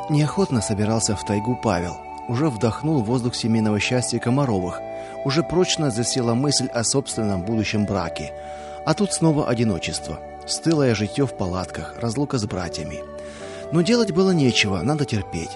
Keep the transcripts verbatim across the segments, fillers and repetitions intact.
Неохотно собирался в тайгу Павел. Уже вдохнул воздух семейного счастья Комаровых. Уже прочно засела мысль о собственном будущем браке. А тут снова одиночество. Стылое житье в палатках, разлука с братьями. Но делать было нечего, надо терпеть.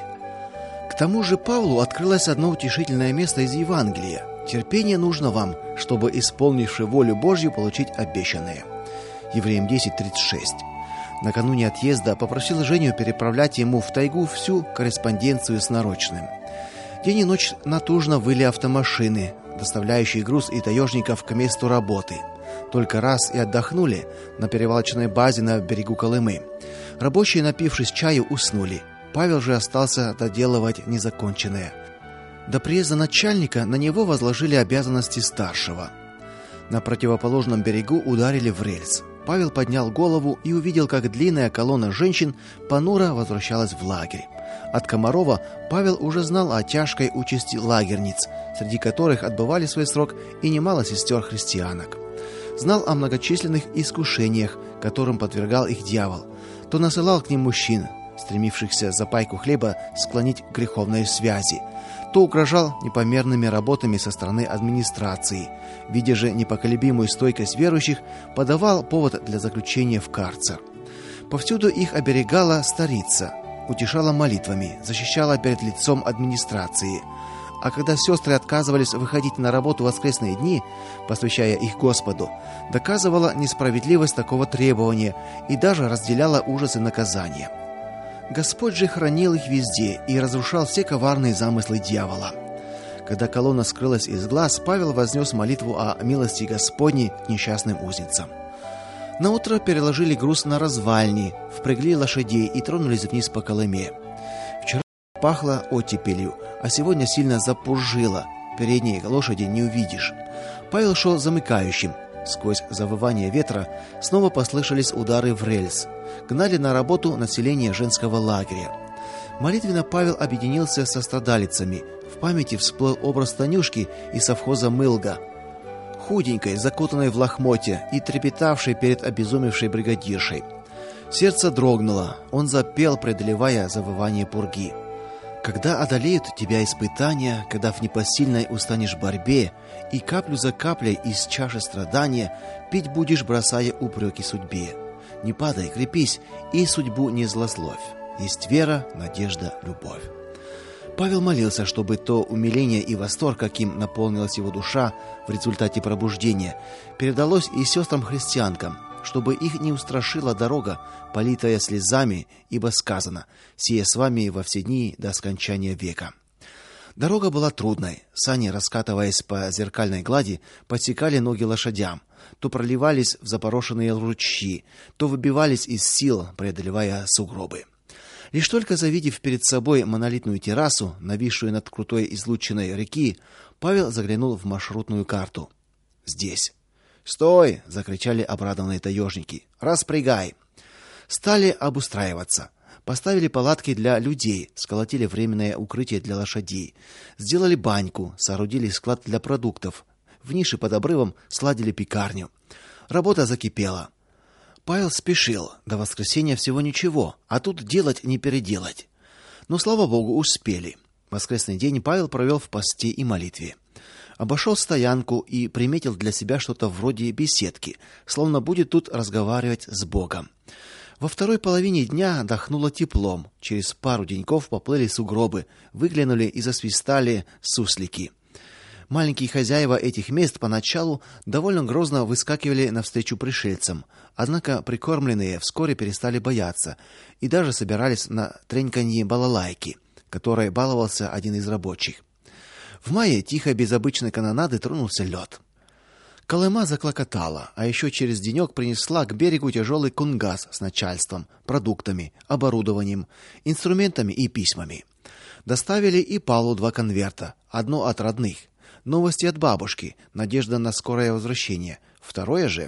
К тому же Павлу открылось одно утешительное место из Евангелия. Терпение нужно вам, чтобы, исполнивши волю Божью, получить обещанное. Евреям десять тридцать шесть. Накануне отъезда попросил Женю переправлять ему в тайгу всю корреспонденцию с нарочным. День и ночь натужно выли автомашины, доставляющие груз и таежников к месту работы. Только раз и отдохнули на перевалочной базе на берегу Колымы. Рабочие, напившись чаю, уснули. Павел же остался доделывать незаконченное. До приезда начальника на него возложили обязанности старшего. На противоположном берегу ударили в рельс. Павел поднял голову и увидел, как длинная колонна женщин понуро возвращалась в лагерь. От Комарова Павел уже знал о тяжкой участи лагерниц, среди которых отбывали свой срок и немало сестер-христианок. Знал о многочисленных искушениях, которым подвергал их дьявол. То насылал к ним мужчин, стремившихся за пайку хлеба склонить к греховной связи, то угрожал непомерными работами со стороны администрации. Видя же непоколебимую стойкость верующих, подавал повод для заключения в карцер. Повсюду их оберегала старица, утешала молитвами, защищала перед лицом администрации. А когда сестры отказывались выходить на работу в воскресные дни, посвящая их Господу, доказывала несправедливость такого требования и даже разделяла ужасы наказания. Господь же хранил их везде и разрушал все коварные замыслы дьявола. Когда колонна скрылась из глаз, Павел вознес молитву о милости Господней к несчастным узницам. Наутро переложили груз на развальни, впрягли лошадей и тронулись вниз по Колыме. Вчера пахло оттепелью, а сегодня сильно запуржило. Передние лошади не увидишь. Павел шел замыкающим. Сквозь завывание ветра снова послышались удары в рельс. Гнали на работу население женского лагеря. Молитвенно Павел объединился со страдалицами. В памяти всплыл образ Танюшки из совхоза Мылга, худенькой, закутанной в лохмотья и трепетавшей перед обезумевшей бригадиршей. Сердце дрогнуло. Он запел, преодолевая завывание пурги. Когда одолеют тебя испытания, когда в непосильной устанешь борьбе, и каплю за каплей из чаши страдания пить будешь, бросая упреки судьбе. Не падай, крепись, и судьбу не злословь. Есть вера, надежда, любовь. Павел молился, чтобы то умиление и восторг, каким наполнилась его душа в результате пробуждения, передалось и сестрам-христианкам, чтобы их не устрашила дорога, политая слезами, ибо сказано: «Сие с вами во все дни до скончания века». Дорога была трудной. Сани, раскатываясь по зеркальной глади, подсекали ноги лошадям, то проливались в запорошенные ручьи, то выбивались из сил, преодолевая сугробы. Лишь только завидев перед собой монолитную террасу, нависшую над крутой излучиной реки, Павел заглянул в маршрутную карту. Здесь. «Стой!» — закричали обрадованные таежники. «Распрягай!» Стали обустраиваться. Поставили палатки для людей, сколотили временное укрытие для лошадей, сделали баньку, соорудили склад для продуктов. В нише под обрывом сладили пекарню. Работа закипела. Павел спешил. До воскресенья всего ничего, а тут делать не переделать. Но, слава богу, успели. Воскресный день Павел провел в посте и молитве. Обошел стоянку и приметил для себя что-то вроде беседки, словно будет тут разговаривать с Богом. Во второй половине дня дохнуло теплом. Через пару деньков поплыли сугробы, выглянули и засвистали суслики. Маленькие хозяева этих мест поначалу довольно грозно выскакивали навстречу пришельцам, однако прикормленные вскоре перестали бояться и даже собирались на треньканье балалайки, которой баловался один из рабочих. В мае тихо, без обычной канонады, тронулся лед. Колыма заклокотала, а еще через денек принесла к берегу тяжелый кунгас с начальством, продуктами, оборудованием, инструментами и письмами. Доставили и Павлу два конверта, одно от родных, новости от бабушки, надежда на скорое возвращение, второе же.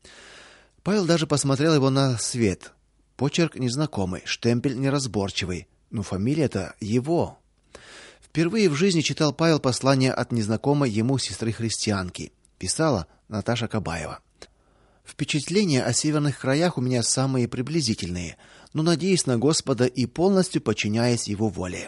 Павел даже посмотрел его на свет. Почерк незнакомый, штемпель неразборчивый, но фамилия-то его. Впервые в жизни читал Павел послание от незнакомой ему сестры-христианки. Писала Наташа Кабаева. Впечатления о северных краях у меня самые приблизительные, но надеясь на Господа и полностью подчиняясь его воле.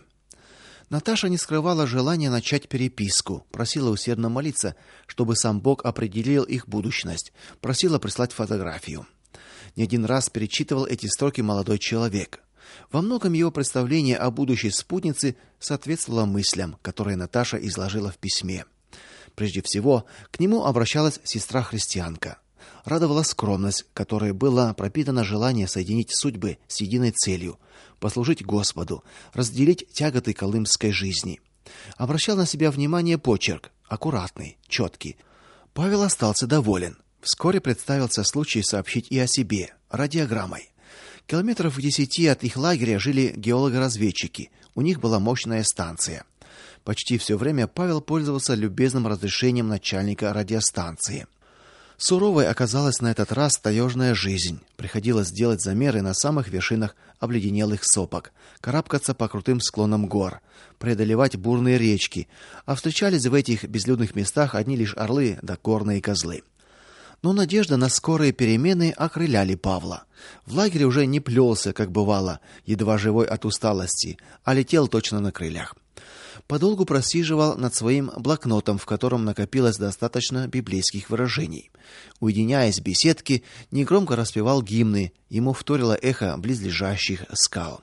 Наташа не скрывала желания начать переписку, просила усердно молиться, чтобы сам Бог определил их будущность, просила прислать фотографию. Не один раз перечитывал эти строки молодой человек. Во многом его представление о будущей спутнице соответствовало мыслям, которые Наташа изложила в письме. Прежде всего, к нему обращалась сестра-христианка. Радовала скромность, которой было пропитано желание соединить судьбы с единой целью послужить Господу, разделить тяготы колымской жизни. Обращал на себя внимание почерк, аккуратный, четкий. Павел остался доволен. Вскоре представился случай сообщить и о себе, радиограммой. Километров в десяти от их лагеря жили геологи-разведчики. У них была мощная станция. Почти все время Павел пользовался любезным разрешением начальника радиостанции. Суровой оказалась на этот раз таежная жизнь. Приходилось делать замеры на самых вершинах обледенелых сопок, карабкаться по крутым склонам гор, преодолевать бурные речки, а встречались в этих безлюдных местах одни лишь орлы да горные козлы. Но надежда на скорые перемены окрыляли Павла. В лагере уже не плелся, как бывало, едва живой от усталости, а летел точно на крыльях. Подолгу просиживал над своим блокнотом, в котором накопилось достаточно библейских выражений. Уединяясь в беседке, негромко распевал гимны, ему вторило эхо близлежащих скал.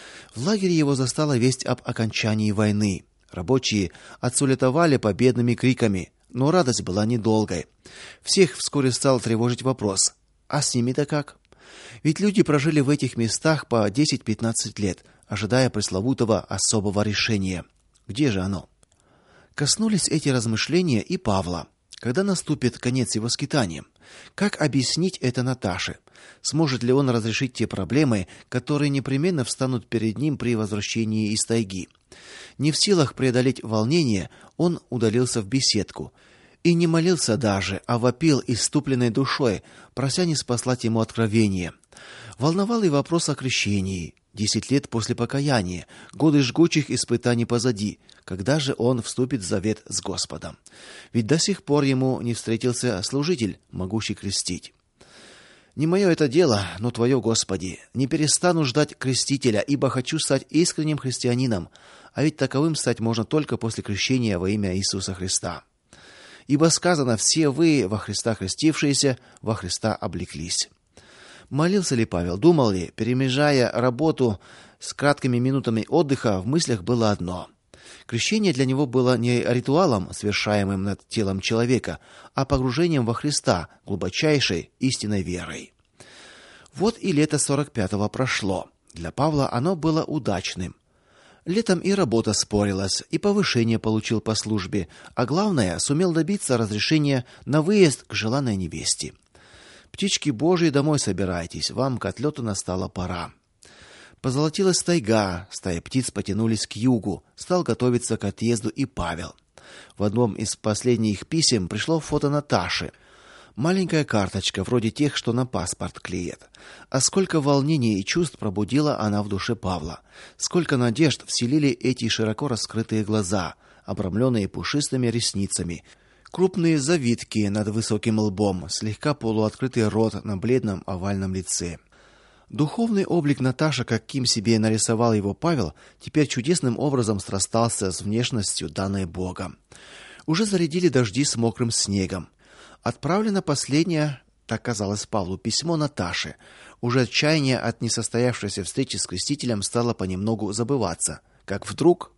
В лагере его застала весть об окончании войны. Рабочие отсулетовали победными криками, но радость была недолгой. Всех вскоре стал тревожить вопрос: а с ними-то как? Ведь люди прожили в этих местах по десять-пятнадцать лет, ожидая пресловутого особого решения. Где же оно? Коснулись эти размышления и Павла. Когда наступит конец его скитаниям? Как объяснить это Наташе? Сможет ли он разрешить те проблемы, которые непременно встанут перед ним при возвращении из тайги? Не в силах преодолеть волнение, он удалился в беседку и не молился даже, а вопил исступленной душой, прося ниспослать ему откровение. Волновал и вопрос о крещении. Десять лет после покаяния, годы жгучих испытаний позади. Когда же он вступит в завет с Господом? Ведь до сих пор ему не встретился служитель, могущий крестить. Не мое это дело, но твое, Господи. Не перестану ждать крестителя, ибо хочу стать искренним христианином, а ведь таковым стать можно только после крещения во имя Иисуса Христа. Ибо сказано: все вы, во Христа крестившиеся, во Христа облеклись. Молился ли Павел, думал ли, перемежая работу с краткими минутами отдыха, в мыслях было одно: крещение для него было не ритуалом, совершаемым над телом человека, а погружением во Христа, глубочайшей истинной верой. Вот и лето сорок пятого прошло. Для Павла оно было удачным. Летом и работа спорилась, и повышение получил по службе, а главное, сумел добиться разрешения на выезд к желанной невесте. Птички Божьи, домой собирайтесь, вам к отлету настала пора. Позолотилась тайга, стаи птиц потянулись к югу, стал готовиться к отъезду и Павел. В одном из последних писем пришло фото Наташи. Маленькая карточка, вроде тех, что на паспорт клеят. А сколько волнений и чувств пробудила она в душе Павла. Сколько надежд вселили эти широко раскрытые глаза, обрамленные пушистыми ресницами. Крупные завитки над высоким лбом, слегка полуоткрытый рот на бледном овальном лице. Духовный облик Наташи, каким себе нарисовал его Павел, теперь чудесным образом срастался с внешностью, данной Богом. Уже зарядили дожди с мокрым снегом. Отправлено последнее, так казалось Павлу, письмо Наташе. Уже отчаяние от несостоявшейся встречи с крестителем стало понемногу забываться. Как вдруг...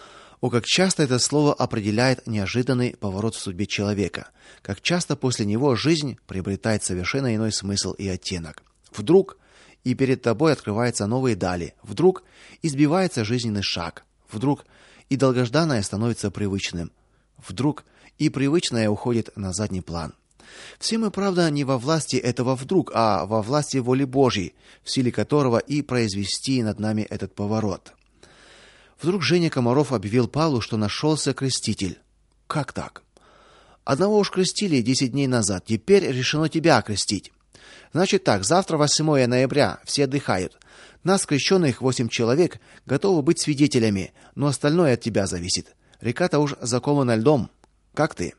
О, как часто это слово определяет неожиданный поворот в судьбе человека. Как часто после него жизнь приобретает совершенно иной смысл и оттенок. Вдруг и перед тобой открываются новые дали. Вдруг избивается жизненный шаг. Вдруг и долгожданное становится привычным. Вдруг и привычное уходит на задний план. Все мы, правда, не во власти этого вдруг, а во власти воли Божьей, в силе которого и произвести над нами этот поворот. Вдруг Женя Комаров объявил Павлу, что нашелся креститель. Как так? Одного уж крестили десять дней назад, теперь решено тебя окрестить. Значит так, завтра восьмое ноября, все отдыхают. Нас, крещенных восемь человек, готовы быть свидетелями, но остальное от тебя зависит. Река-то уж закована льдом. Как ты?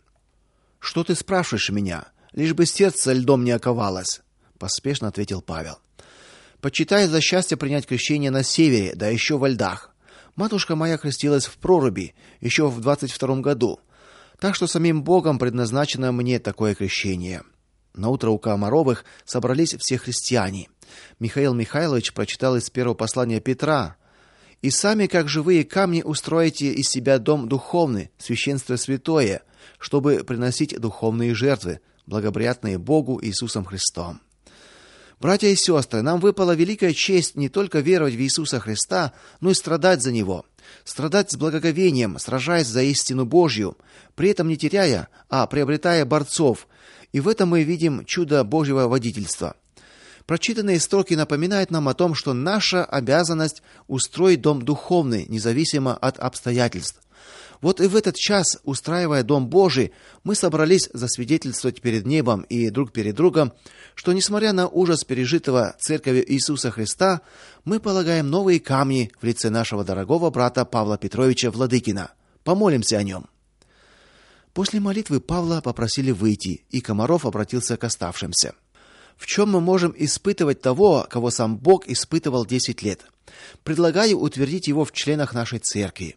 Что ты спрашиваешь меня? Лишь бы сердце льдом не оковалось, поспешно ответил Павел. Почитаю за счастье принять крещение на севере, да еще во льдах. Матушка моя крестилась в проруби еще в двадцать втором году. Так что самим Богом предназначено мне такое крещение. Наутро у Комаровых собрались все христиане. Михаил Михайлович прочитал из первого послания Петра: «И сами, как живые камни, устроите из себя дом духовный, священство святое, чтобы приносить духовные жертвы, благоприятные Богу Иисусом Христом». Братья и сестры, нам выпала великая честь не только веровать в Иисуса Христа, но и страдать за него. Страдать с благоговением, сражаясь за истину Божью, при этом не теряя, а приобретая борцов. И в этом мы видим чудо Божьего водительства. Прочитанные строки напоминают нам о том, что наша обязанность устроить дом духовный, независимо от обстоятельств. Вот и в этот час, устраивая дом Божий, мы собрались засвидетельствовать перед небом и друг перед другом, что, несмотря на ужас пережитого Церковью Иисуса Христа, мы полагаем новые камни в лице нашего дорогого брата Павла Петровича Владыкина. Помолимся о нем. После молитвы Павла попросили выйти, и Комаров обратился к оставшимся. В чем мы можем испытывать того, кого сам Бог испытывал десять лет? Предлагаю утвердить его в членах нашей церкви.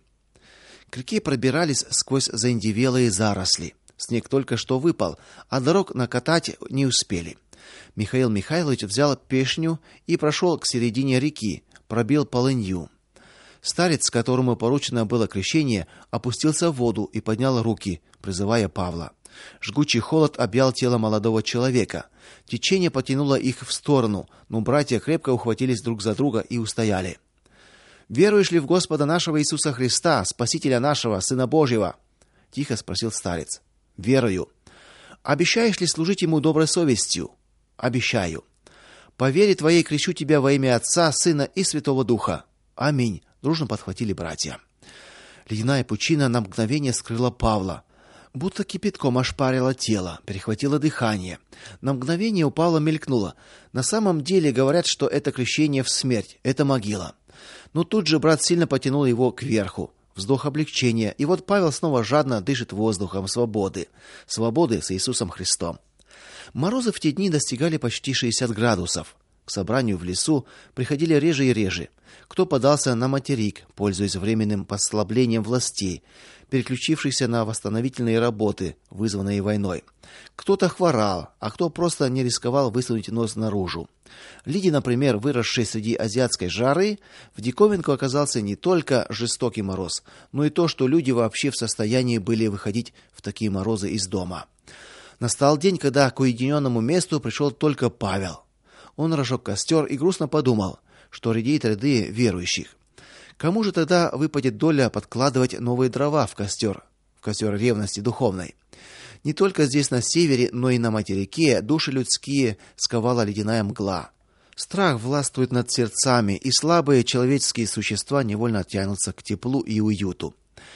К реке пробирались сквозь заиндевелые заросли. Снег только что выпал, а дорог накатать не успели. Михаил Михайлович взял пешню и прошел к середине реки, пробил полынью. Старец, которому поручено было крещение, опустился в воду и поднял руки, призывая Павла. Жгучий холод объял тело молодого человека. Течение потянуло их в сторону, но братья крепко ухватились друг за друга и устояли. «Веруешь ли в Господа нашего Иисуса Христа, Спасителя нашего, Сына Божьего?» — тихо спросил старец. «Верую». «Обещаешь ли служить Ему доброй совестью?» «Обещаю». «По вере Твоей крещу Тебя во имя Отца, Сына и Святого Духа». «Аминь», — дружно подхватили братья. Ледяная пучина на мгновение скрыла Павла. Будто кипятком ошпарило тело, перехватило дыхание. На мгновение у Павла мелькнуло: на самом деле говорят, что это крещение в смерть, это могила. Но тут же брат сильно потянул его кверху. Вздох облегчения, и вот Павел снова жадно дышит воздухом свободы. Свободы с Иисусом Христом. Морозы в те дни достигали почти шестьдесят градусов. К собранию в лесу приходили реже и реже. Кто подался на материк, пользуясь временным послаблением властей, переключившихся на восстановительные работы, вызванные войной. Кто-то хворал, а кто просто не рисковал высунуть нос наружу. Лиде, например, выросшей среди азиатской жары, в диковинку оказался не только жестокий мороз, но и то, что люди вообще в состоянии были выходить в такие морозы из дома. Настал день, когда к уединенному месту пришел только Павел. Он разжег костер и грустно подумал, что редеют ряды верующих. Кому же тогда выпадет доля подкладывать новые дрова в костер, в костер ревности духовной? Не только здесь на севере, но и на материке души людские сковала ледяная мгла. Страх властвует над сердцами, и слабые человеческие существа невольно тянутся к теплу и уюту.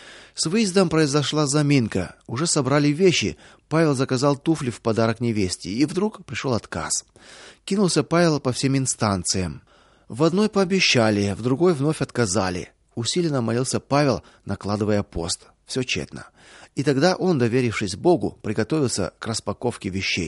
С выездом произошла заминка. Уже собрали вещи. Павел заказал туфли в подарок невесте, и вдруг пришел отказ. Кинулся Павел по всем инстанциям. В одной пообещали, в другой вновь отказали. Усиленно молился Павел, накладывая пост. Все тщетно. И тогда он, доверившись Богу, приготовился к распаковке вещей.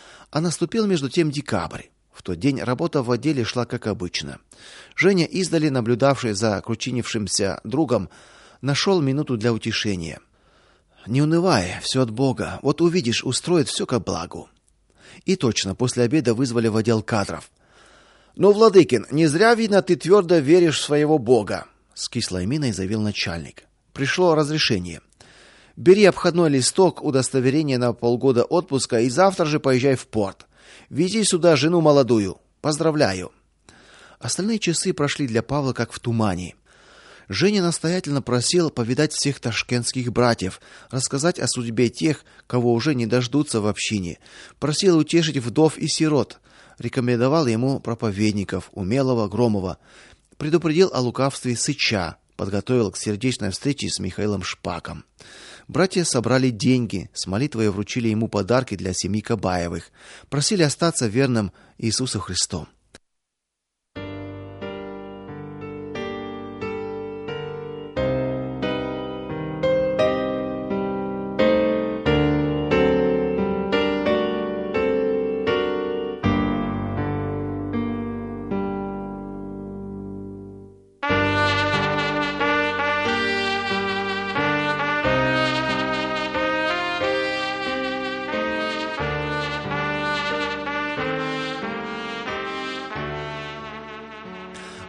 А наступил между тем декабрь. В тот день работа в отделе шла как обычно. Женя, издали наблюдавший за кручинившимся другом, нашел минуту для утешения. «Не унывай, все от Бога. Вот увидишь, устроит все ко благу». И точно, после обеда вызвали в отдел кадров. «Ну, Владыкин, не зря, видно, ты твердо веришь в своего Бога», — с кислой миной заявил начальник. «Пришло разрешение. Бери обходной листок, удостоверение на полгода отпуска и завтра же поезжай в порт. Вези сюда жену молодую. Поздравляю». Остальные часы прошли для Павла как в тумане. Женя настоятельно просил повидать всех ташкентских братьев, рассказать о судьбе тех, кого уже не дождутся в общине. Просил утешить вдов и сирот. Рекомендовал ему проповедников Умелого, Громова. Предупредил о лукавстве Сыча. Подготовил к сердечной встрече с Михаилом Шпаком. Братья собрали деньги, с молитвой вручили ему подарки для семьи Кабаевых. Просили остаться верным Иисусу Христу.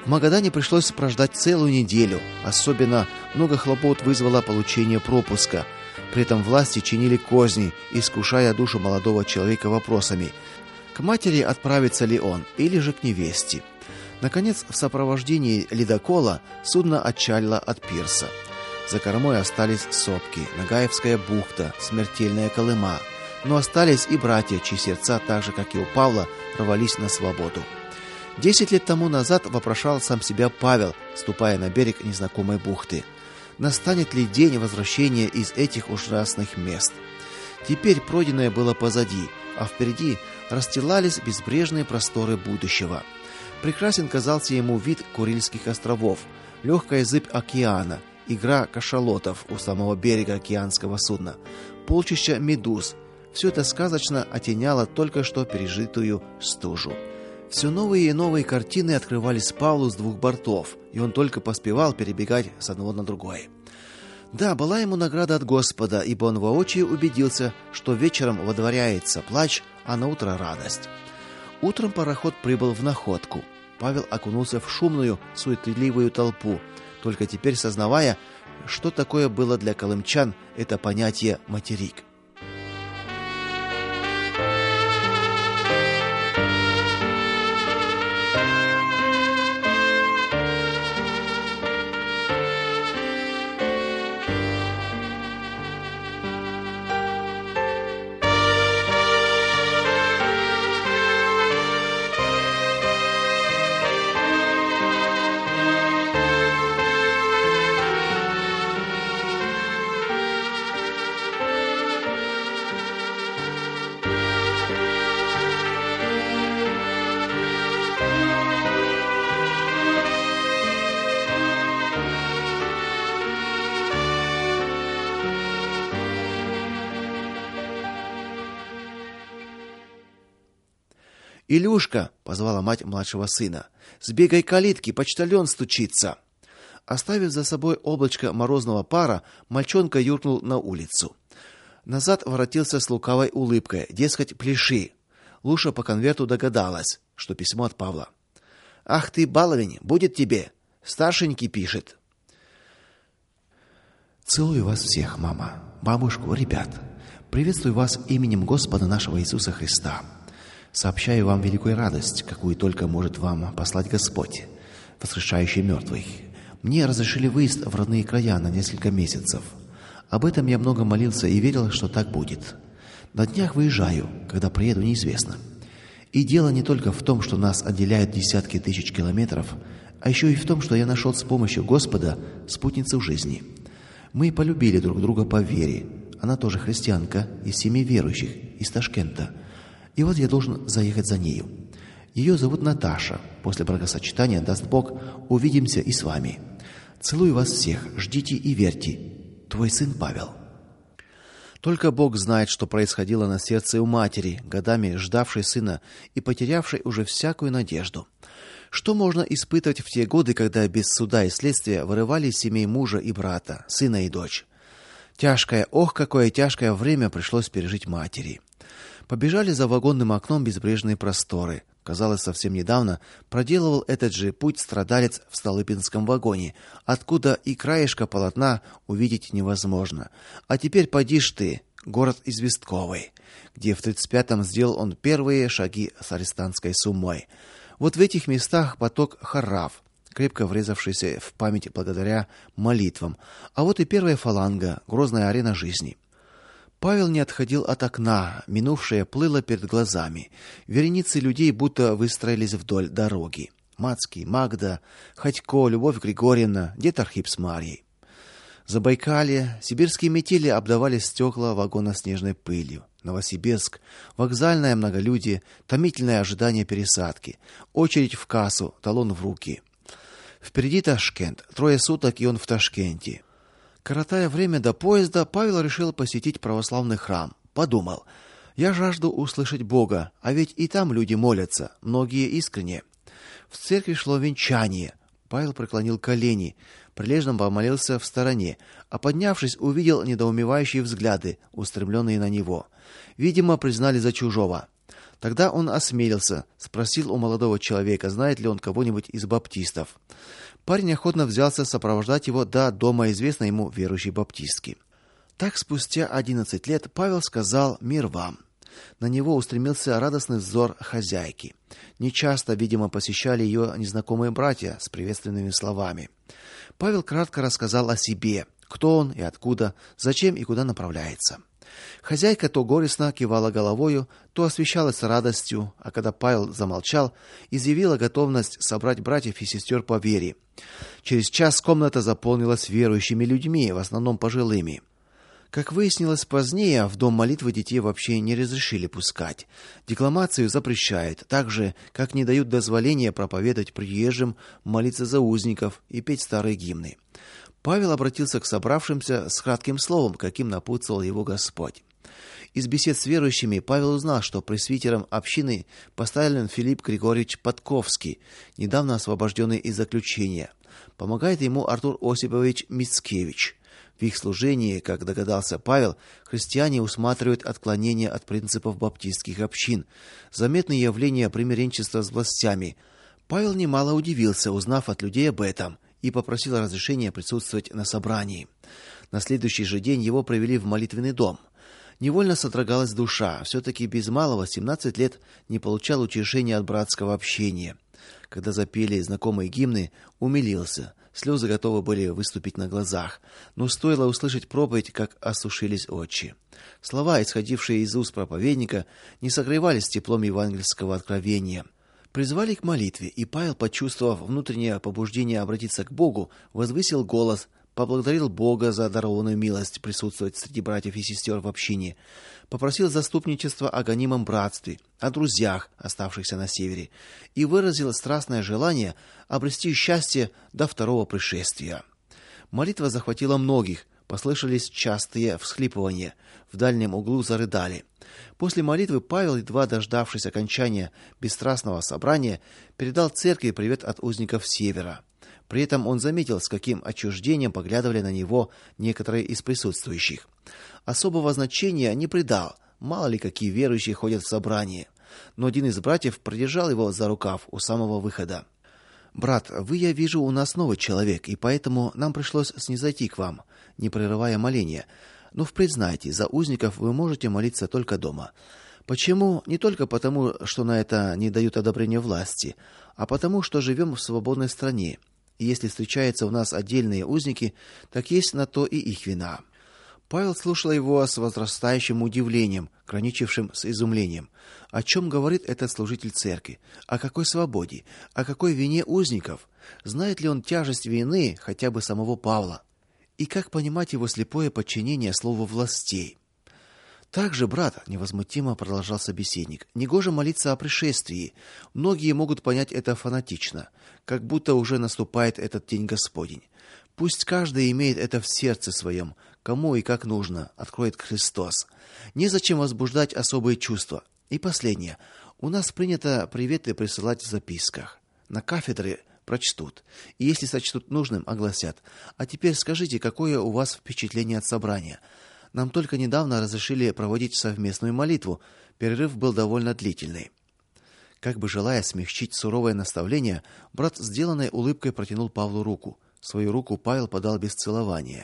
Магадане пришлось прождать целую неделю. Особенно много хлопот вызвало получение пропуска. При этом власти чинили козни, искушая душу молодого человека вопросами: к матери отправится ли он или же к невесте. Наконец, в сопровождении ледокола судно отчалило от пирса. За кормой остались сопки, Нагаевская бухта, смертельная Колыма. Но остались и братья, чьи сердца, так же как и у Павла, рвались на свободу. Десять лет тому назад вопрошал сам себя Павел, ступая на берег незнакомой бухты: настанет ли день возвращения из этих ужасных мест? Теперь пройденное было позади, а впереди расстилались безбрежные просторы будущего. Прекрасен казался ему вид Курильских островов, легкая зыбь океана, игра кашалотов у самого берега океанского судна, полчища медуз. Все это сказочно оттеняло только что пережитую стужу. Все новые и новые картины открывались Павлу с двух бортов, и он только поспевал перебегать с одного на другой. Да, была ему награда от Господа, ибо он воочию убедился, что вечером водворяется плач, а на утро радость. Утром пароход прибыл в Находку. Павел окунулся в шумную, суетливую толпу, только теперь сознавая, что такое было для колымчан это понятие материк. «Илюшка!» — позвала мать младшего сына. «Сбегай к калитке, почтальон стучится!» Оставив за собой облачко морозного пара, мальчонка юркнул на улицу. Назад воротился с лукавой улыбкой, дескать, пляши. Луша по конверту догадалась, что письмо от Павла. «Ах ты, баловень, будет тебе! Старшенький пишет!» «Целую вас всех, мама, бабушку, ребят. Приветствую вас именем Господа нашего Иисуса Христа. Сообщаю вам великую радость, какую только может вам послать Господь, воскрешающий мертвых. Мне разрешили выезд в родные края на несколько месяцев. Об этом я много молился и верил, что так будет. На днях выезжаю, когда приеду, неизвестно. И дело не только в том, что нас отделяют десятки тысяч километров, а еще и в том, что я нашел с помощью Господа спутницу жизни. Мы полюбили друг друга по вере. Она тоже христианка, из семьи верующих, из Ташкента. И вот я должен заехать за нею. Ее зовут Наташа. После бракосочетания, даст Бог, увидимся и с вами. Целую вас всех. Ждите и верьте. Твой сын Павел». Только Бог знает, что происходило на сердце у матери, годами ждавшей сына и потерявшей уже всякую надежду. Что можно испытывать в те годы, когда без суда и следствия вырывали из семей мужа и брата, сына и дочь? Тяжкое, ох, какое тяжкое время пришлось пережить матери. Побежали за вагонным окном безбрежные просторы. Казалось, совсем недавно проделывал этот же путь страдалец в Столыпинском вагоне, откуда и краешка полотна увидеть невозможно. А теперь поди ж ты, город известковый, где в тридцать пятом сделал он первые шаги с арестантской суммой. Вот в этих местах поток Харрав, крепко врезавшийся в память благодаря молитвам. А вот и первая фаланга, грозная арена жизни. Павел не отходил от окна, минувшее плыло перед глазами. Вереницы людей будто выстроились вдоль дороги. Мацкий, Магда, Ходько, Любовь Григорьевна, дед Архип с Марьей. Забайкалье, сибирские метели обдавали стекла вагона снежной пылью. Новосибирск, вокзальное многолюдие, томительное ожидание пересадки, очередь в кассу, талон в руки. Впереди Ташкент, трое суток, и он в Ташкенте. Коротая время до поезда, Павел решил посетить православный храм. Подумал: я жажду услышать Бога, а ведь и там люди молятся, многие искренне. В церкви шло венчание. Павел преклонил колени, прилежно помолился в стороне, а поднявшись, увидел недоумевающие взгляды, устремленные на него. Видимо, признали за чужого. Тогда он осмелился, спросил у молодого человека, знает ли он кого-нибудь из баптистов. Парень охотно взялся сопровождать его до дома известной ему верующей баптистки. Так спустя одиннадцать лет Павел сказал: "Мир вам". На него устремился радостный взор хозяйки. Нечасто, видимо, посещали ее незнакомые братья с приветственными словами. Павел кратко рассказал о себе, кто он и откуда, зачем и куда направляется. Хозяйка то горестно кивала головою, то освещалась радостью, а когда Павел замолчал, изъявила готовность собрать братьев и сестер по вере. Через час комната заполнилась верующими людьми, в основном пожилыми. Как выяснилось позднее, в дом молитвы детей вообще не разрешили пускать. Декламацию запрещают, так же, как не дают дозволения проповедовать приезжим, молиться за узников и петь старые гимны. Павел обратился к собравшимся с кратким словом, каким напутствовал его Господь. Из бесед с верующими Павел узнал, что пресвитером общины поставлен Филипп Григорьевич Подковский, недавно освобожденный из заключения. Помогает ему Артур Осипович Мицкевич. В их служении, как догадался Павел, христиане усматривают отклонения от принципов баптистских общин, заметные явления примиренчества с властями. Павел немало удивился, узнав от людей об этом, и попросил разрешения присутствовать на собрании. На следующий же день его провели в молитвенный дом. Невольно содрогалась душа, все-таки без малого семнадцать лет не получал утешения от братского общения. Когда запели знакомые гимны, умилился. Слезы готовы были выступить на глазах, но стоило услышать проповедь, как осушились очи. Слова, исходившие из уст проповедника, не согревались теплом евангельского откровения. Призвали к молитве, и Павел, почувствовав внутреннее побуждение обратиться к Богу, возвысил голос, поблагодарил Бога за дарованную милость присутствовать среди братьев и сестер в общине, попросил заступничества о гонимом братстве, о друзьях, оставшихся на севере, и выразил страстное желание обрести счастье до второго пришествия. Молитва захватила многих, послышались частые всхлипывания, в дальнем углу зарыдали. После молитвы Павел, едва дождавшись окончания бесстрастного собрания, передал церкви привет от узников севера. При этом он заметил, с каким отчуждением поглядывали на него некоторые из присутствующих. Особого значения не придал, мало ли какие верующие ходят в собрание. Но один из братьев продержал его за рукав у самого выхода. «Брат, вы, я вижу, у нас новый человек, и поэтому нам пришлось снизойти к вам, не прерывая моления. Но впредь знайте, за узников вы можете молиться только дома. Почему? Не только потому, что на это не дают одобрения власти, а потому, что живем в свободной стране. И если встречаются у нас отдельные узники, так есть на то и их вина». Павел слушал его с возрастающим удивлением, граничившим с изумлением. О чем говорит этот служитель церкви? О какой свободе? О какой вине узников? Знает ли он тяжесть вины хотя бы самого Павла? И как понимать его слепое подчинение слову властей? «Также, брат, — невозмутимо продолжал собеседник, — негоже молиться о пришествии. Многие могут понять это фанатично, как будто уже наступает этот день Господень. Пусть каждый имеет это в сердце своем, кому и как нужно, откроет Христос. Незачем возбуждать особые чувства. И последнее. У нас принято приветы присылать в записках. На кафедре прочтут, и если сочтут нужным, огласят. А теперь скажите, какое у вас впечатление от собрания? Нам только недавно разрешили проводить совместную молитву. Перерыв был довольно длительный». Как бы желая смягчить суровое наставление, брат с сделанной улыбкой протянул Павлу руку. Свою руку Павел подал без целования.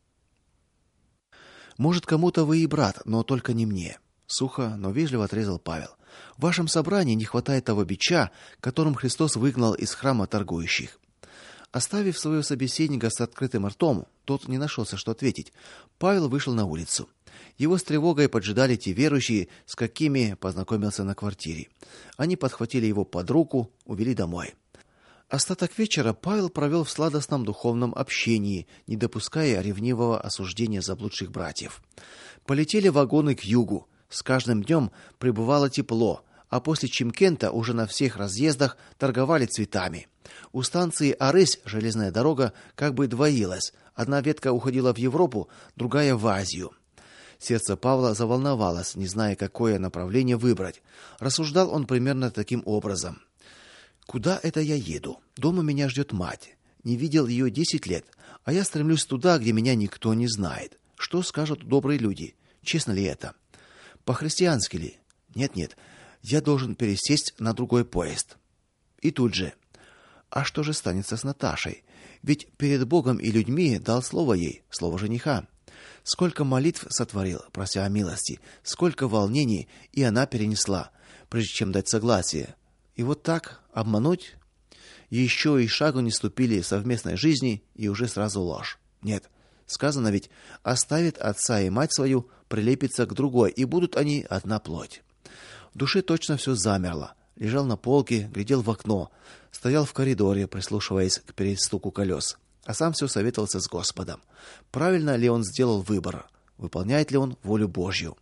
«Может, кому-то вы и брат, но только не мне», — сухо, но вежливо отрезал Павел. «В вашем собрании не хватает того бича, которым Христос выгнал из храма торгующих». Оставив своего собеседника с открытым ртом, тот не нашелся, что ответить. Павел вышел на улицу. Его с тревогой поджидали те верующие, с какими познакомился на квартире. Они подхватили его под руку, увели домой. Остаток вечера Павел провел в сладостном духовном общении, не допуская ревнивого осуждения заблудших братьев. Полетели вагоны к югу. С каждым днем прибывало тепло, а после Чимкента уже на всех разъездах торговали цветами. У станции Арысь железная дорога как бы двоилась. Одна ветка уходила в Европу, другая в Азию. Сердце Павла заволновалось, не зная, какое направление выбрать. Рассуждал он примерно таким образом: «Куда это я еду? Дома меня ждет мать. Не видел ее десять лет, а я стремлюсь туда, где меня никто не знает. Что скажут добрые люди? Честно ли это? По-христиански ли? Нет-нет. Я должен пересесть на другой поезд. И тут же: а что же станется с Наташей? Ведь перед Богом и людьми дал слово ей, слово жениха. Сколько молитв сотворил, прося о милости, сколько волнений и она перенесла, прежде чем дать согласие. И вот так обмануть? Еще и шагу не ступили совместной жизни, и уже сразу ложь. Нет, сказано ведь: оставит отца и мать свою, прилепится к другой, и будут они одна плоть. В душе точно все замерло. Лежал на полке, глядел в окно, стоял в коридоре, прислушиваясь к перестуку колес, а сам все советовался с Господом. Правильно ли он сделал выбор? Выполняет ли он волю Божью?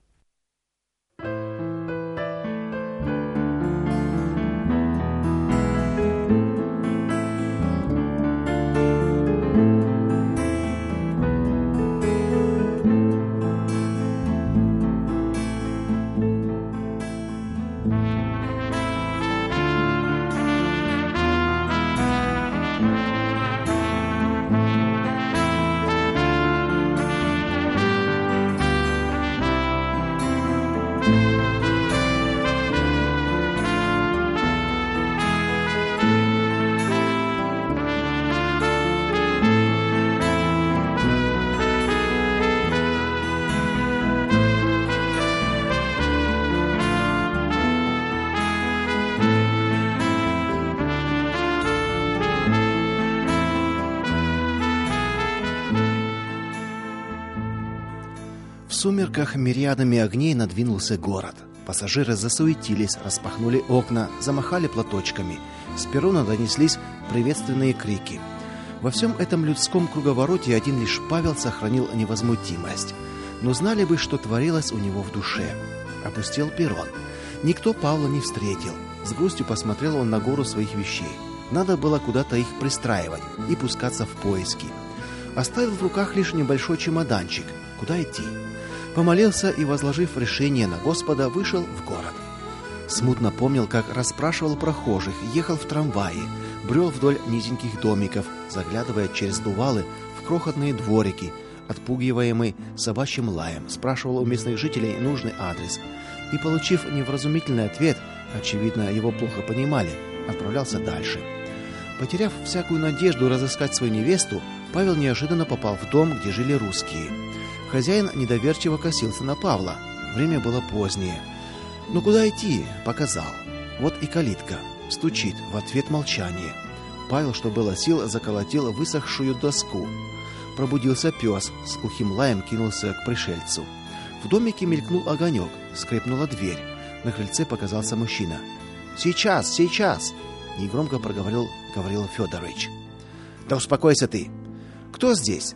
В сумерках мириадами огней надвинулся город. Пассажиры засуетились, распахнули окна, замахали платочками. С перрона донеслись приветственные крики. Во всем этом людском круговороте один лишь Павел сохранил невозмутимость. Но знали бы, что творилось у него в душе. Опустел перрон. Никто Павла не встретил. С грустью посмотрел он на гору своих вещей. Надо было куда-то их пристраивать и пускаться в поиски. Оставил в руках лишь небольшой чемоданчик. Куда идти? Помолился и, возложив решение на Господа, вышел в город. Смутно помнил, как расспрашивал прохожих, ехал в трамвае, брел вдоль низеньких домиков, заглядывая через дувалы в крохотные дворики, отпугиваемый собачьим лаем, спрашивал у местных жителей нужный адрес и, получив невразумительный ответ, очевидно, его плохо понимали, отправлялся дальше. Потеряв всякую надежду разыскать свою невесту, Павел неожиданно попал в дом, где жили русские. Хозяин недоверчиво косился на Павла. Время было позднее. «Ну куда идти?» — показал. Вот и калитка. Стучит, в ответ молчание. Павел, что было сил, заколотил высохшую доску. Пробудился пес, с глухим лаем кинулся к пришельцу. В домике мелькнул огонек, скрипнула дверь. На крыльце показался мужчина. «Сейчас, сейчас!» — негромко проговорил Гаврил Федорович. «Да успокойся ты! Кто здесь?»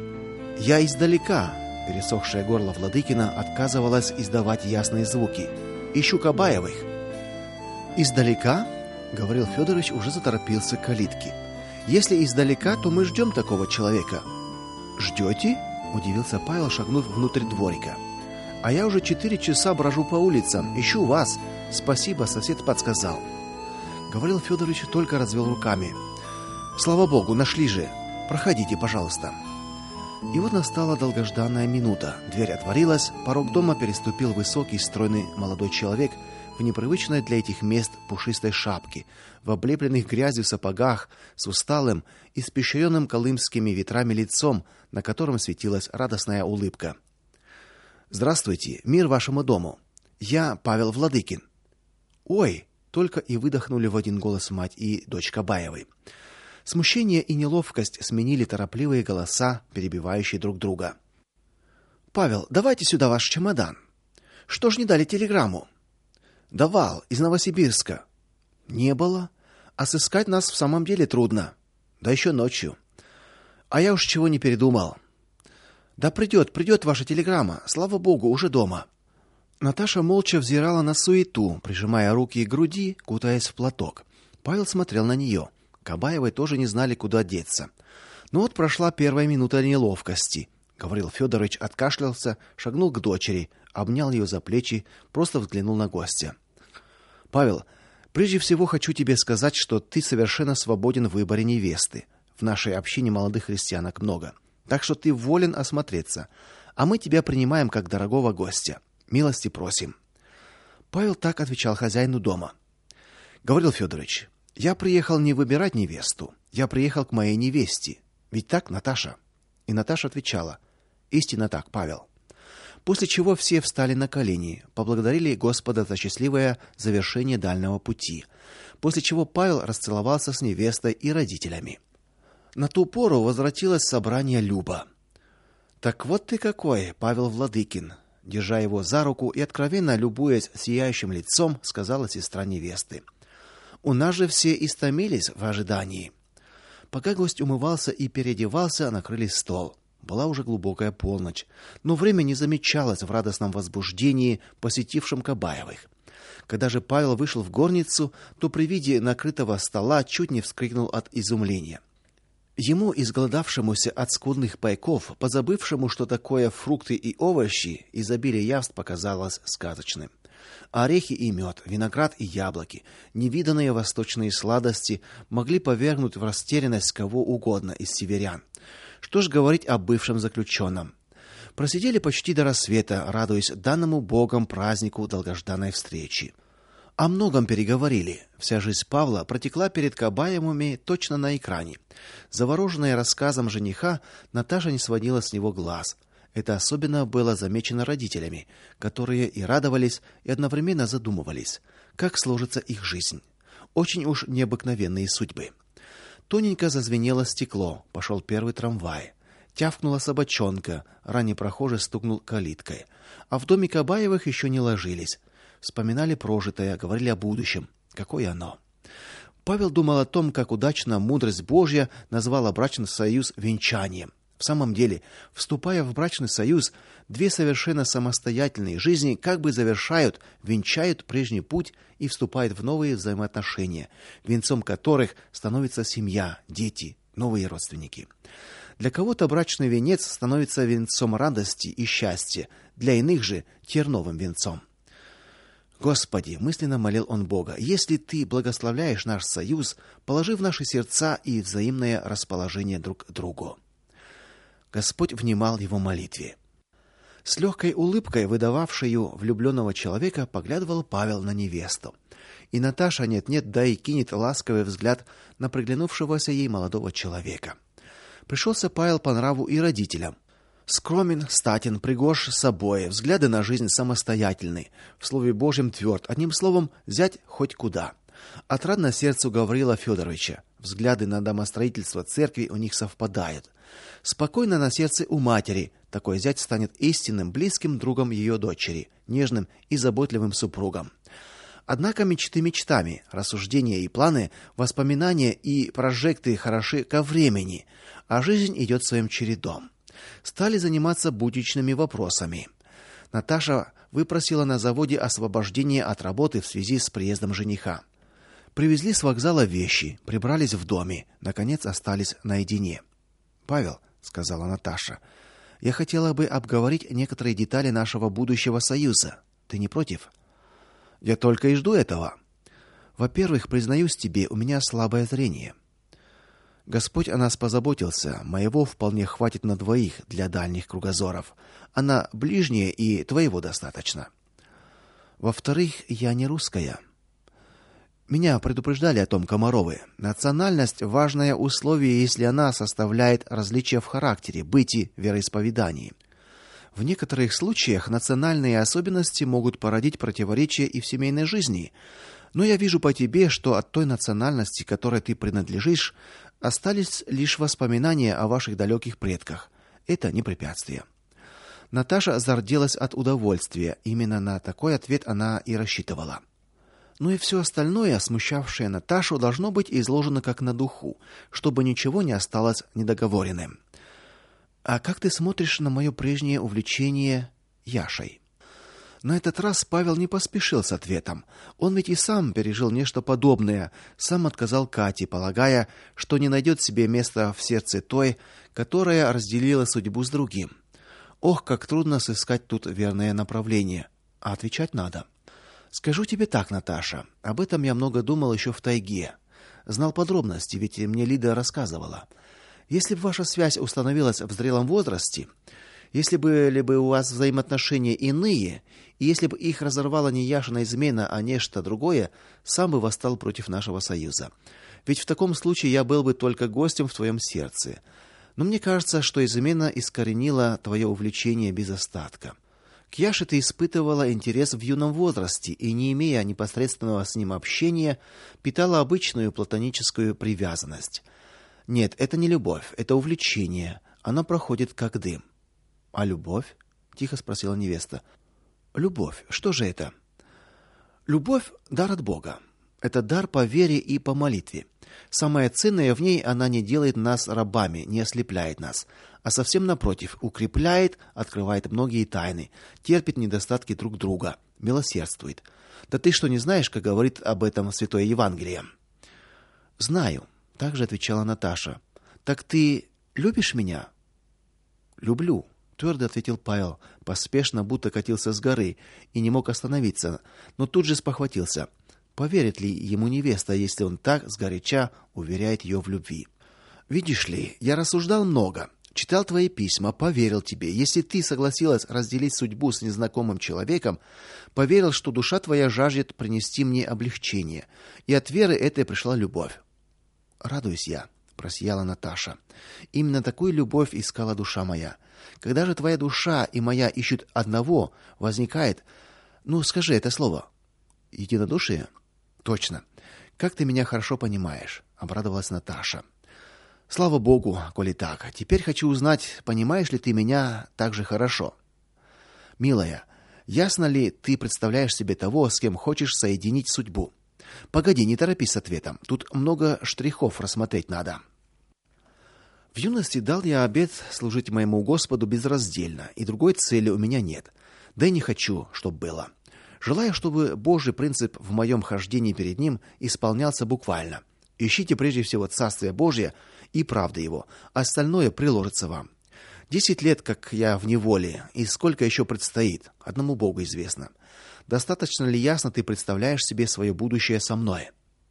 «Я издалека». Пересохшее горло Владыкина отказывалось издавать ясные звуки. «Ищу Кабаевых». «Издалека?» — Гаврил Федорович уже заторопился к калитке. «Если издалека, то мы ждем такого человека». «Ждете?» — удивился Павел, шагнув внутрь дворика. «А я уже четыре часа брожу по улицам, ищу вас. Спасибо, сосед подсказал». Гаврил Федорович только развел руками. «Слава Богу, нашли же. Проходите, пожалуйста». И вот настала долгожданная минута. Дверь отворилась, порог дома переступил высокий, стройный молодой человек в непривычной для этих мест пушистой шапке, в облепленных грязью сапогах, с усталым, испещренным колымскими ветрами лицом, на котором светилась радостная улыбка. «Здравствуйте, мир вашему дому. Я Павел Владыкин». «Ой!» — только и выдохнули в один голос мать и дочь Кабаевой. Смущение и неловкость сменили торопливые голоса, перебивающие друг друга. «Павел, давайте сюда ваш чемодан». «Что ж не дали телеграмму?» «Давал, из Новосибирска». «Не было. А сыскать нас в самом деле трудно. Да еще ночью. А я уж чего не передумал». «Да придет, придет ваша телеграмма. Слава Богу, уже дома». Наташа молча взирала на суету, прижимая руки к груди, кутаясь в платок. Павел смотрел на нее. Кабаевы тоже не знали, куда деться. Но вот прошла первая минута неловкости. Гаврил Федорович откашлялся, шагнул к дочери, обнял ее за плечи, просто взглянул на гостя. «Павел, прежде всего хочу тебе сказать, что ты совершенно свободен в выборе невесты. В нашей общине молодых христианок много. Так что ты волен осмотреться. А мы тебя принимаем как дорогого гостя. Милости просим». Павел так отвечал хозяину дома. Гаврил Федорович: я приехал не выбирать невесту, я приехал к моей невесте. Ведь так, Наташа? И Наташа отвечала: истинно так, Павел. После чего все встали на колени, поблагодарили Господа за счастливое завершение дальнего пути. После чего Павел расцеловался с невестой и родителями. На ту пору возвратилось собрание Люба. Так вот ты какой, Павел Владыкин, держа его за руку и откровенно любуясь сияющим лицом, сказала сестра невесты. У нас же все истомились в ожидании. Пока гость умывался и переодевался, накрыли стол. Была уже глубокая полночь, но время не замечалось в радостном возбуждении, посетившем Кабаевых. Когда же Павел вышел в горницу, то при виде накрытого стола чуть не вскрикнул от изумления. Ему, изголодавшемуся от скудных пайков, позабывшему, что такое фрукты и овощи, изобилие явств показалось сказочным. Орехи и мед, виноград и яблоки, невиданные восточные сладости могли повергнуть в растерянность кого угодно из северян. Что ж говорить о бывшем заключенном? Просидели почти до рассвета, радуясь данному Богом празднику долгожданной встречи. О многом переговорили. Вся жизнь Павла протекла перед Кабаевыми точно на экране. Завороженная рассказом жениха, Наташа не сводила с него глаз. Это особенно было замечено родителями, которые и радовались, и одновременно задумывались, как сложится их жизнь. Очень уж необыкновенные судьбы. Тоненько зазвенело стекло, пошел первый трамвай. Тявкнула собачонка, ранний прохожий стукнул калиткой. А в доме Кабаевых еще не ложились. Вспоминали прожитое, говорили о будущем. Какое оно? Павел думал о том, как удачно мудрость Божья назвала брачный союз венчанием. В самом деле, вступая в брачный союз, две совершенно самостоятельные жизни как бы завершают, венчают прежний путь и вступают в новые взаимоотношения, венцом которых становится семья, дети, новые родственники. Для кого-то брачный венец становится венцом радости и счастья, для иных же терновым венцом. Господи, мысленно молил он Бога, если ты благословляешь наш союз, положи в наши сердца и взаимное расположение друг к другу. Господь внимал его молитве. С легкой улыбкой, выдававшей влюбленного человека, поглядывал Павел на невесту. И Наташа нет-нет, да и кинет ласковый взгляд на приглянувшегося ей молодого человека. Пришелся Павел по нраву и родителям. Скромен, статен, пригож собой, взгляды на жизнь самостоятельны, в слове Божьем тверд, одним словом, взять хоть куда. Отрадно сердцу Гаврила Федоровича. Взгляды на домостроительство церкви у них совпадают. Спокойно на сердце у матери. Такой зять станет истинным близким другом ее дочери, нежным и заботливым супругом. Однако мечты мечтами, рассуждения и планы, воспоминания и прожекты хороши ко времени, а жизнь идет своим чередом. Стали заниматься будничными вопросами. Наташа выпросила на заводе освобождение от работы в связи с приездом жениха. Привезли с вокзала вещи, прибрались в доме, наконец остались наедине. "Павел", сказала Наташа, "я хотела бы обговорить некоторые детали нашего будущего союза. Ты не против?" "Я только и жду этого. Во-первых, признаюсь тебе, у меня слабое зрение. Господь о нас позаботился, моего вполне хватит на двоих для дальних кругозоров, а на ближние и твоего достаточно. Во-вторых, я не русская. Меня предупреждали о том Комаровы. Национальность важное условие, если она составляет различия в характере, быте, вероисповедании. В некоторых случаях национальные особенности могут породить противоречия и в семейной жизни. Но я вижу по тебе, что от той национальности, к которой ты принадлежишь, остались лишь воспоминания о ваших далеких предках. Это не препятствие". Наташа зарделась от удовольствия. Именно на такой ответ она и рассчитывала. Ну и все остальное, смущавшее Наташу, должно быть изложено как на духу, чтобы ничего не осталось недоговоренным. "А как ты смотришь на мое прежнее увлечение Яшей?" На этот раз Павел не поспешил с ответом. Он ведь и сам пережил нечто подобное, сам отказал Кате, полагая, что не найдет себе места в сердце той, которая разделила судьбу с другим. Ох, как трудно сыскать тут верное направление, а отвечать надо. Скажу тебе так, Наташа, об этом я много думал еще в тайге. Знал подробности, ведь мне Лида рассказывала. Если бы ваша связь установилась в зрелом возрасте, Если были бы у вас взаимоотношения иные, и если бы их разорвала не Яшина измена, а нечто другое, сам бы восстал против нашего союза. Ведь в таком случае я был бы только гостем в твоем сердце. Но мне кажется, что измена искоренила твое увлечение без остатка. К Яше ты испытывала интерес в юном возрасте и, не имея непосредственного с ним общения, питала обычную платоническую привязанность. Нет, это не любовь, это увлечение. Оно проходит как дым. А любовь? Тихо спросила невеста. Любовь, что же это? Любовь дар от Бога. Это дар по вере и по молитве. Самое ценное в ней, она не делает нас рабами, не ослепляет нас, а совсем напротив, укрепляет, открывает многие тайны, терпит недостатки друг друга, милосердствует. Да ты что, не знаешь, как говорит об этом Святое Евангелие? Знаю, также отвечала Наташа. Так ты любишь меня? Люблю, твердо ответил Павел, поспешно, будто катился с горы и не мог остановиться, но тут же спохватился. Поверит ли ему невеста, если он так сгоряча уверяет ее в любви? Видишь ли, я рассуждал много, читал твои письма, поверил тебе. Если ты согласилась разделить судьбу с незнакомым человеком, поверил, что душа твоя жаждет принести мне облегчение, и от веры этой пришла любовь. Радуюсь я, просияла Наташа. Именно такую любовь искала душа моя. Когда же твоя душа и моя ищут одного, возникает, ну, скажи это слово. Единодушие? Точно. Как ты меня хорошо понимаешь, обрадовалась Наташа. Слава Богу, коли так. Теперь хочу узнать, понимаешь ли ты меня так же хорошо. Милая, ясно ли ты представляешь себе того, с кем хочешь соединить судьбу? Погоди, не торопись с ответом. Тут много штрихов рассмотреть надо. В юности дал я обет служить моему Господу безраздельно, и другой цели у меня нет. Да и не хочу, чтоб было. Желаю, чтобы Божий принцип в моем хождении перед ним исполнялся буквально. Ищите прежде всего Царствие Божие и правды его, а остальное приложится вам. Десять лет, как я в неволе, и сколько еще предстоит, одному Богу известно. Достаточно ли ясно ты представляешь себе свое будущее со мной?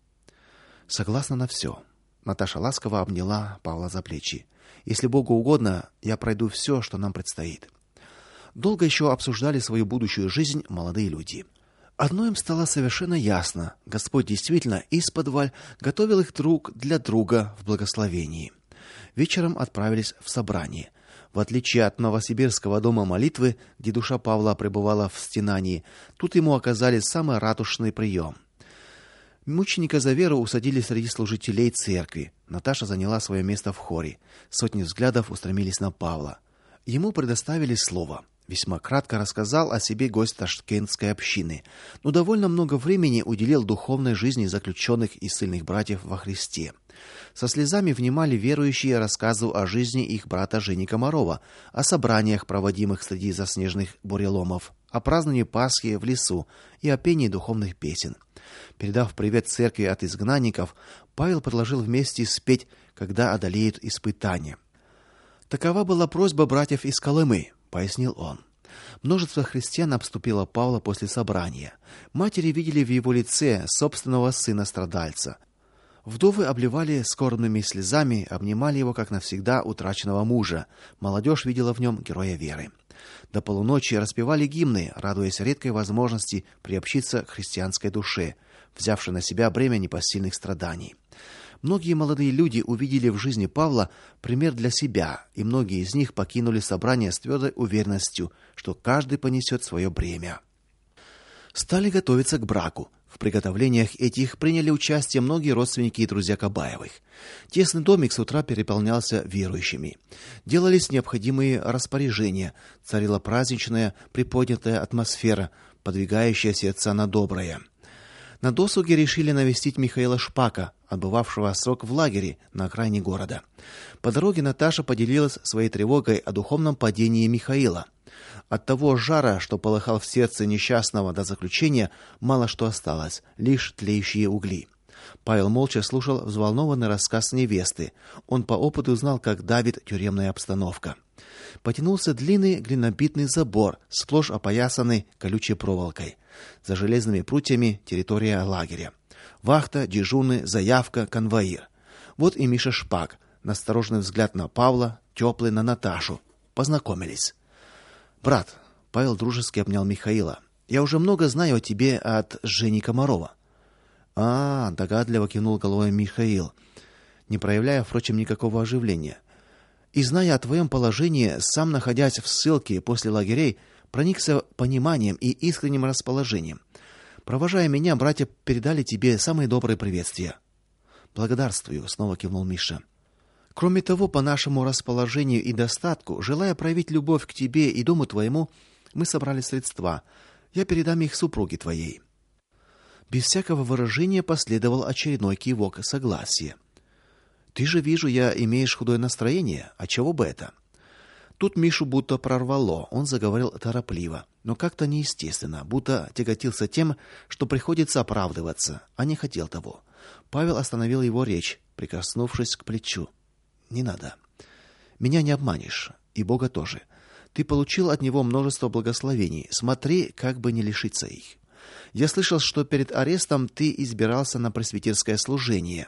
Согласна на все. Наташа ласково обняла Павла за плечи. Если Богу угодно, я пройду все, что нам предстоит. Долго еще обсуждали свою будущую жизнь молодые люди. Одно им стало совершенно ясно: Господь действительно исподволь готовил их друг для друга в благословении. Вечером отправились в собрание. В отличие от новосибирского дома молитвы, где душа Павла пребывала в стенании, тут ему оказали самый радушный прием. Мученика за веру усадили среди служителей церкви. Наташа заняла свое место в хоре. Сотни взглядов устремились на Павла. Ему предоставили слово. Весьма кратко рассказал о себе гость ташкентской общины, но довольно много времени уделил духовной жизни заключенных и ссыльных братьев во Христе. Со слезами внимали верующие рассказу о жизни их брата Жени Комарова, о собраниях, проводимых среди заснеженных буреломов, о праздновании Пасхи в лесу и о пении духовных песен. Передав привет церкви от изгнанников, Павел предложил вместе спеть «Когда одолеют испытания». Такова была просьба братьев из Колымы, пояснил он. Множество христиан обступило Павла после собрания. Матери видели в его лице собственного сына-страдальца. Вдовы обливали скорбными слезами, обнимали его как навсегда утраченного мужа. Молодежь видела в нем героя веры. До полуночи распевали гимны, радуясь редкой возможности приобщиться к христианской душе, взявшей на себя бремя непосильных страданий. Многие молодые люди увидели в жизни Павла пример для себя, и многие из них покинули собрание с твердой уверенностью, что каждый понесет свое бремя. Стали готовиться к браку. В приготовлениях этих приняли участие многие родственники и друзья Кабаевых. Тесный домик с утра переполнялся верующими. Делались необходимые распоряжения, царила праздничная, приподнятая атмосфера, подвигающая сердца на доброе. На досуге решили навестить Михаила Шпака, отбывавшего срок в лагере на окраине города. По дороге Наташа поделилась своей тревогой о духовном падении Михаила. От того жара, что полыхал в сердце несчастного до заключения, мало что осталось, лишь тлеющие угли. Павел молча слушал взволнованный рассказ невесты. Он по опыту знал, как давит тюремная обстановка. Потянулся длинный глинобитный забор, сплошь опоясанный колючей проволокой. За железными прутьями территория лагеря. Вахта, дежурный, заявка, конвоир. Вот и Миша Шпак. Настороженный взгляд на Павла, теплый на Наташу. Познакомились. «Брат», — Павел дружески обнял Михаила, — «я уже много знаю о тебе от Жени Комарова». «А, — догадливо кивнул головой Михаил, не проявляя, впрочем, никакого оживления. «И зная о твоем положении, сам, находясь в ссылке после лагерей, проникся пониманием и искренним расположением. Провожая меня, братья передали тебе самые добрые приветствия». «Благодарствую», — снова кивнул Миша. «Кроме того, по нашему расположению и достатку, желая проявить любовь к тебе и дому твоему, мы собрали средства. Я передам их супруге твоей». Без всякого выражения последовал очередной кивок согласия. «Ты же, вижу я, имеешь худое настроение. А чего бы это?» Тут Мишу будто прорвало. Он заговорил торопливо, но как-то неестественно, будто тяготился тем, что приходится оправдываться, а не хотел того. Павел остановил его речь, прикоснувшись к плечу. «Не надо. Меня не обманешь, и Бога тоже. Ты получил от него множество благословений. Смотри, как бы не лишиться их. Я слышал, что перед арестом ты избирался на пресвитерское служение.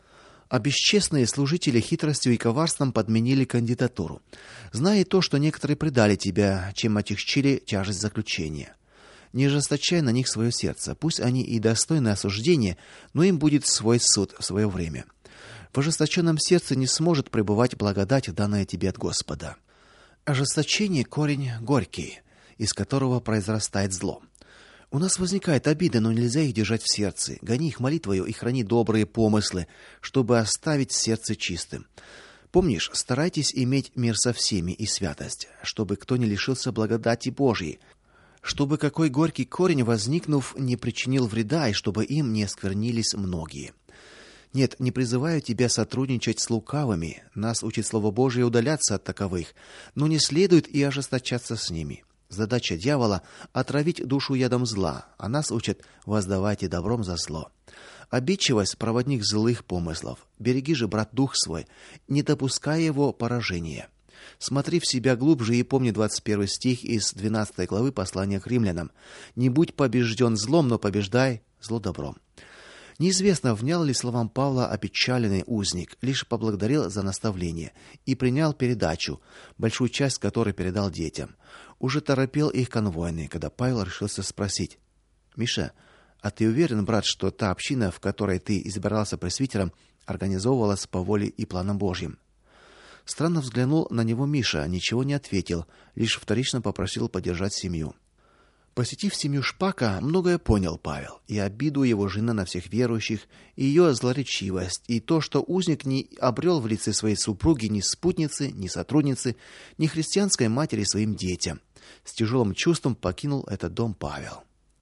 А бесчестные служители хитростью и коварством подменили кандидатуру. Зная то, что некоторые предали тебя, чем отягчили тяжесть заключения. Не ожесточай на них свое сердце. Пусть они и достойны осуждения, но им будет свой суд в свое время. В ожесточенном сердце не сможет пребывать благодать, данная тебе от Господа. Ожесточение — корень горький, из которого произрастает зло. У нас возникает обида, но нельзя их держать в сердце. Гони их молитвою и храни добрые помыслы, чтобы оставить сердце чистым. Помнишь, старайтесь иметь мир со всеми и святость, чтобы кто не лишился благодати Божьей, чтобы какой горький корень, возникнув, не причинил вреда, и чтобы им не осквернились многие. Нет, не призываю тебя сотрудничать с лукавыми. Нас учит Слово Божие удаляться от таковых, но не следует и ожесточаться с ними. Задача дьявола — отравить душу ядом зла, а нас учат: воздавайте добром за зло. Обидчивость — проводник злых помыслов. Береги же, брат, дух свой, не допускай его поражения. Смотри в себя глубже и помни двадцать первый стих из двенадцатой главы послания к римлянам. «Не будь побежден злом, но побеждай зло добром». Неизвестно, внял ли словам Павла опечаленный узник, лишь поблагодарил за наставление и принял передачу, большую часть которой передал детям. Уже торопил их конвойный, когда Павел решился спросить: «Миша, а ты уверен, брат, что та община, в которой ты избирался пресвитером, организовывалась по воле и планам Божьим?» Странно взглянул на него Миша, ничего не ответил, лишь вторично попросил поддержать семью. Посетив семью Шпака, многое понял Павел: и обиду его жены на всех верующих, и ее злоречивость, и то, что узник не обрел в лице своей супруги ни спутницы, ни сотрудницы, ни христианской матери своим детям. С тяжелым чувством покинул этот дом Павел.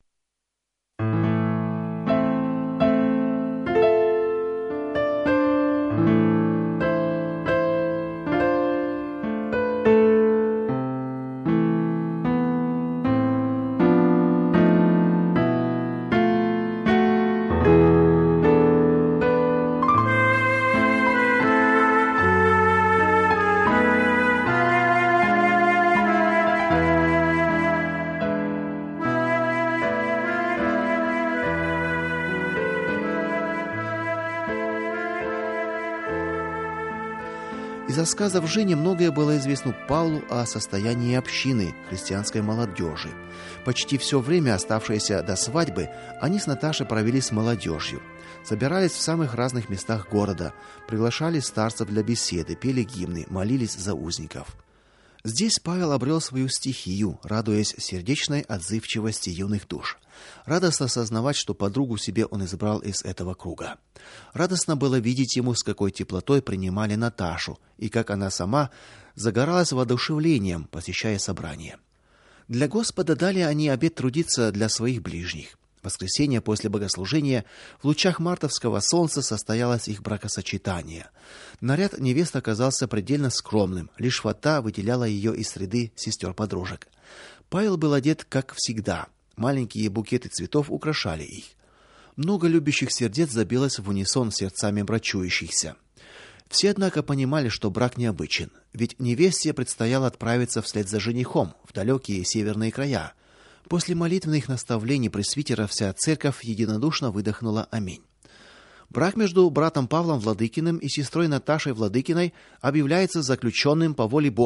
Из рассказов Жени многое было известно Павлу о состоянии общины христианской молодежи. Почти все время, оставшееся до свадьбы, они с Наташей провели с молодежью. Собирались в самых разных местах города, приглашали старцев для беседы, пели гимны, молились за узников. Здесь Павел обрел свою стихию, радуясь сердечной отзывчивости юных душ. Радостно сознавать, что подругу себе он избрал из этого круга. Радостно было видеть ему, с какой теплотой принимали Наташу, и как она сама загоралась воодушевлением, посещая собрания. Для Господа дали они обет трудиться для своих ближних. В воскресенье после богослужения в лучах мартовского солнца состоялось их бракосочетание. Наряд невесты оказался предельно скромным, лишь фата выделяла ее из среды сестер-подружек. Павел был одет, как всегда. Маленькие букеты цветов украшали их. Много любящих сердец забилось в унисон с сердцами брачующихся. Все, однако, понимали, что брак необычен, ведь невесте предстояло отправиться вслед за женихом в далекие северные края. После молитвенных наставлений пресвитера вся церковь единодушно выдохнула «Аминь». Брак между братом Павлом Владыкиным и сестрой Наташей Владыкиной объявляется заключенным по воле Божьей.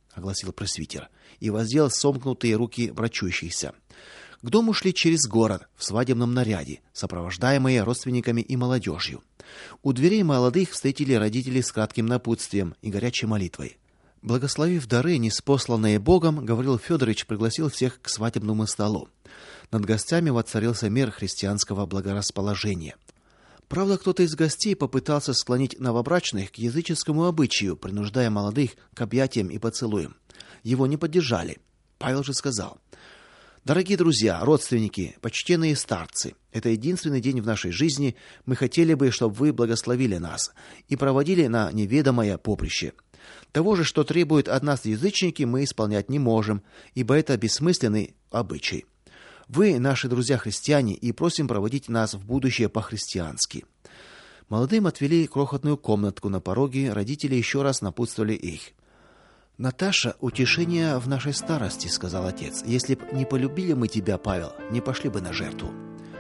огласил пресвитер и воздел сомкнутые руки брачущихся. К дому шли через город в свадебном наряде, сопровождаемые родственниками и молодежью. У дверей молодых встретили родители с кратким напутствием и горячей молитвой. Благословив дары, ниспосланные Богом, Гаврил Федорович пригласил всех к свадебному столу. Над гостями воцарился мир христианского благорасположения. Правда, кто-то из гостей попытался склонить новобрачных к языческому обычаю, принуждая молодых к объятиям и поцелуям. Его не поддержали. Павел же сказал: «Дорогие друзья, родственники, почтенные старцы, это единственный день в нашей жизни. Мы хотели бы, чтобы вы благословили нас и проводили на неведомое поприще. Того же, что требуют от нас язычники, мы исполнять не можем, ибо это бессмысленный обычай. Вы наши друзья-христиане и просим проводить нас в будущее по-христиански». Молодым отвели крохотную комнатку на пороге, родители еще раз напутствовали их. «Наташа, утешение в нашей старости», — сказал отец. «Если б не полюбили мы тебя, Павел, не пошли бы на жертву».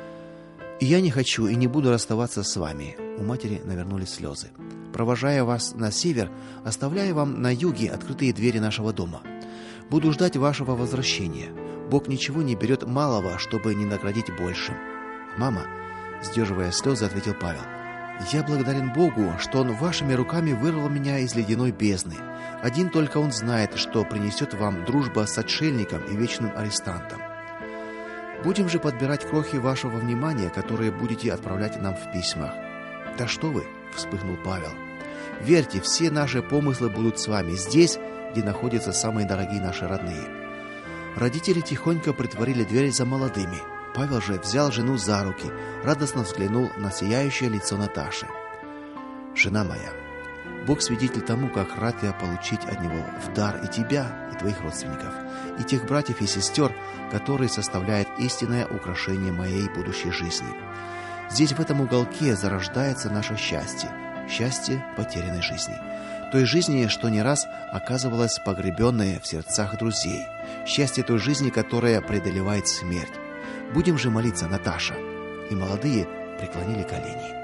«И я не хочу и не буду расставаться с вами». У матери навернулись слезы. «Провожая вас на север, оставляю вам на юге открытые двери нашего дома. Буду ждать вашего возвращения. Бог ничего не берет малого, чтобы не наградить больше». «Мама», — сдерживая слезы, ответил Павел, «я благодарен Богу, что Он вашими руками вырвал меня из ледяной бездны. Один только Он знает, что принесет вам дружба с отшельником и вечным арестантом. Будем же подбирать крохи вашего внимания, которые будете отправлять нам в письмах». «Да что вы!» — вспыхнул Павел. «Верьте, все наши помыслы будут с вами здесь, где находятся самые дорогие наши родные». Родители тихонько притворили дверь за молодыми. Павел же взял жену за руки, радостно взглянул на сияющее лицо Наташи. «Жена моя, Бог свидетель тому, как рад я получить от Него в дар и тебя, и твоих родственников, и тех братьев и сестер, которые составляют истинное украшение моей будущей жизни. Здесь, в этом уголке, зарождается наше счастье, счастье потерянной жизни, той жизни, что не раз оказывалась погребенной в сердцах друзей, счастье той жизни, которая преодолевает смерть. Будем же молиться, Наташа». И молодые преклонили колени.